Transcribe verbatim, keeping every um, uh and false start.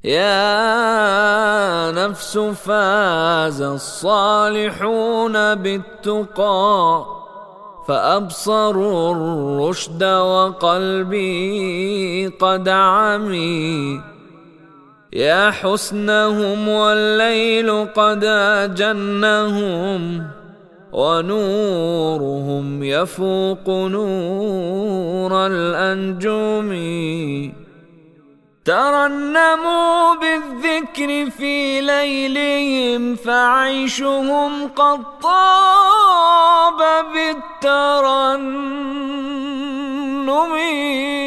يا نفس فاز الصالحون بالتقى فأبصروا الرشد وقلبي قد عمي. يا حسنهم والليل قد أجنهم ونورهم يفوق نور الأنجم. ترنموا بالذكر في ليلهم فعيشهم قد طاب بالترنم.